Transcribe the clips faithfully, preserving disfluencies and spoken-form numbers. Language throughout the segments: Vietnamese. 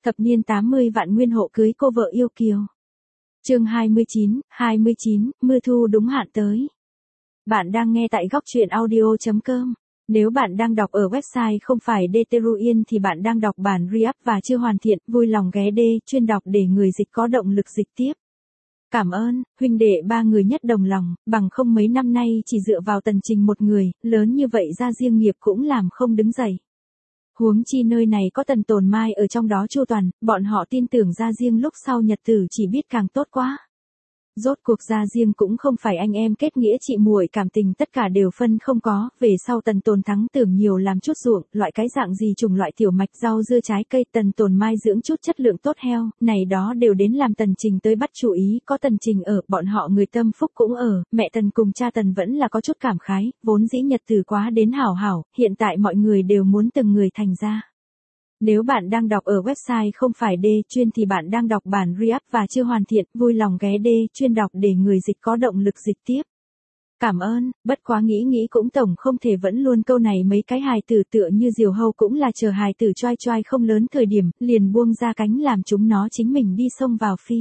Thập niên tám mươi Vạn Nguyên Hộ cưới cô vợ yêu kiều. Chương hai mươi chín, hai mươi chín, mưa thu đúng hạn tới. Bạn đang nghe tại góc truyện audio chấm com. Nếu bạn đang đọc ở website không phải Deteruin thì bạn đang đọc bản re-up và chưa hoàn thiện, vui lòng ghé D chuyên đọc để người dịch có động lực dịch tiếp. Cảm ơn, huynh đệ ba người nhất đồng lòng, bằng không mấy năm nay chỉ dựa vào Tần Trình một người, lớn như vậy ra riêng nghiệp cũng làm không đứng dậy. Huống chi nơi này có Tần Tồn Mai ở trong đó chu toàn, bọn họ tin tưởng ra riêng lúc sau nhật tử chỉ biết càng tốt quá. Rốt cuộc ra riêng cũng không phải anh em kết nghĩa chị muội cảm tình tất cả đều phân không có, về sau Tần Tồn Thắng tưởng nhiều làm chút ruộng, loại cái dạng gì trùng loại tiểu mạch rau dưa trái cây, Tần Tồn Mai dưỡng chút chất lượng tốt heo, này đó đều đến làm Tần Trình tới bắt chú ý, có Tần Trình ở, bọn họ người tâm phúc cũng ở, mẹ Tần cùng cha Tần vẫn là có chút cảm khái, vốn dĩ nhật từ quá đến hảo hảo, hiện tại mọi người đều muốn từng người thành ra. Nếu bạn đang đọc ở website không phải D chuyên thì bạn đang đọc bản re-up và chưa hoàn thiện, vui lòng ghé D chuyên đọc để người dịch có động lực dịch tiếp. Cảm ơn, bất quá nghĩ nghĩ cũng tổng không thể vẫn luôn câu này mấy cái hài tử tựa như diều hâu cũng là chờ hài tử choai choai không lớn thời điểm, liền buông ra cánh làm chúng nó chính mình đi xông vào phi.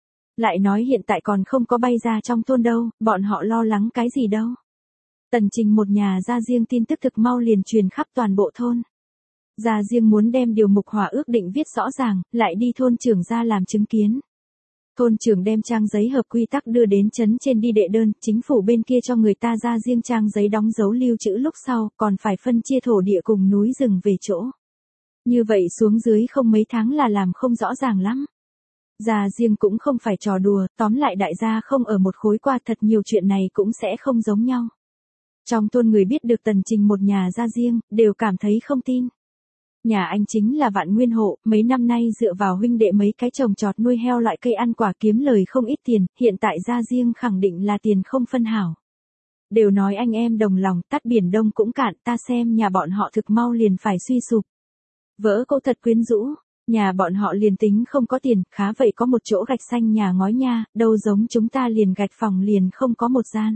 Lại nói hiện tại còn không có bay ra trong thôn đâu, bọn họ lo lắng cái gì đâu. Tần Trình một nhà ra riêng tin tức thực mau liền truyền khắp toàn bộ thôn. Gia riêng muốn đem điều mục hòa ước định viết rõ ràng, lại đi thôn trưởng ra làm chứng kiến. Thôn trưởng đem trang giấy hợp quy tắc đưa đến trấn trên đi đệ đơn, chính phủ bên kia cho người ta ra riêng trang giấy đóng dấu lưu trữ lúc sau, còn phải phân chia thổ địa cùng núi rừng về chỗ. Như vậy xuống dưới không mấy tháng là làm không rõ ràng lắm. Gia riêng cũng không phải trò đùa, tóm lại đại gia không ở một khối qua thật nhiều chuyện này cũng sẽ không giống nhau. Trong thôn người biết được Tần Trình một nhà ra riêng, đều cảm thấy không tin. Nhà anh chính là Vạn Nguyên Hộ, mấy năm nay dựa vào huynh đệ mấy cái trồng trọt nuôi heo loại cây ăn quả kiếm lời không ít tiền, hiện tại ra riêng khẳng định là tiền không phân hảo. Đều nói anh em đồng lòng, tắt biển đông cũng cạn, ta xem nhà bọn họ thực mau liền phải suy sụp. Vỡ cô thật quyến rũ, nhà bọn họ liền tính không có tiền, khá vậy có một chỗ gạch xanh nhà ngói nha, đâu giống chúng ta liền gạch phòng liền không có một gian.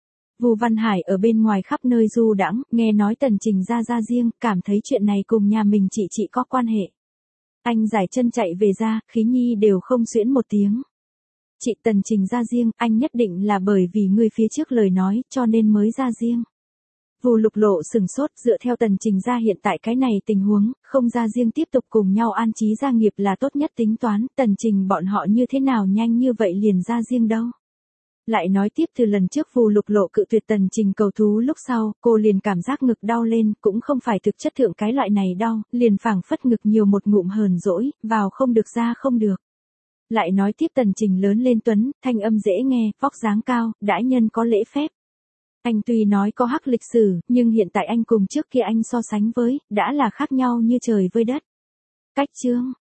Vu Văn Hải ở bên ngoài khắp nơi du đãng, nghe nói Tần Trình ra ra riêng, cảm thấy chuyện này cùng nhà mình chị chị có quan hệ. Anh giải chân chạy về ra, khí nhi đều không xuyễn một tiếng. Chị Tần Trình ra riêng, anh nhất định là bởi vì người phía trước lời nói, cho nên mới ra riêng. Vu Lục Lộ sừng sốt, dựa theo Tần Trình ra hiện tại cái này tình huống, không ra riêng tiếp tục cùng nhau an trí gia nghiệp là tốt nhất tính toán, Tần Trình bọn họ như thế nào nhanh như vậy liền ra riêng đâu. Lại nói tiếp từ lần trước Vu Lục Lộ cự tuyệt Tần Trình cầu thú lúc sau, cô liền cảm giác ngực đau lên, cũng không phải thực chất thượng cái loại này đau, liền phảng phất ngực nhiều một ngụm hờn dỗi, vào không được ra không được. Lại nói tiếp Tần Trình lớn lên tuấn, thanh âm dễ nghe, vóc dáng cao, đãi nhân có lễ phép. Anh tuy nói có hắc lịch sử, nhưng hiện tại anh cùng trước kia anh so sánh với, đã là khác nhau như trời với đất. Cách chương,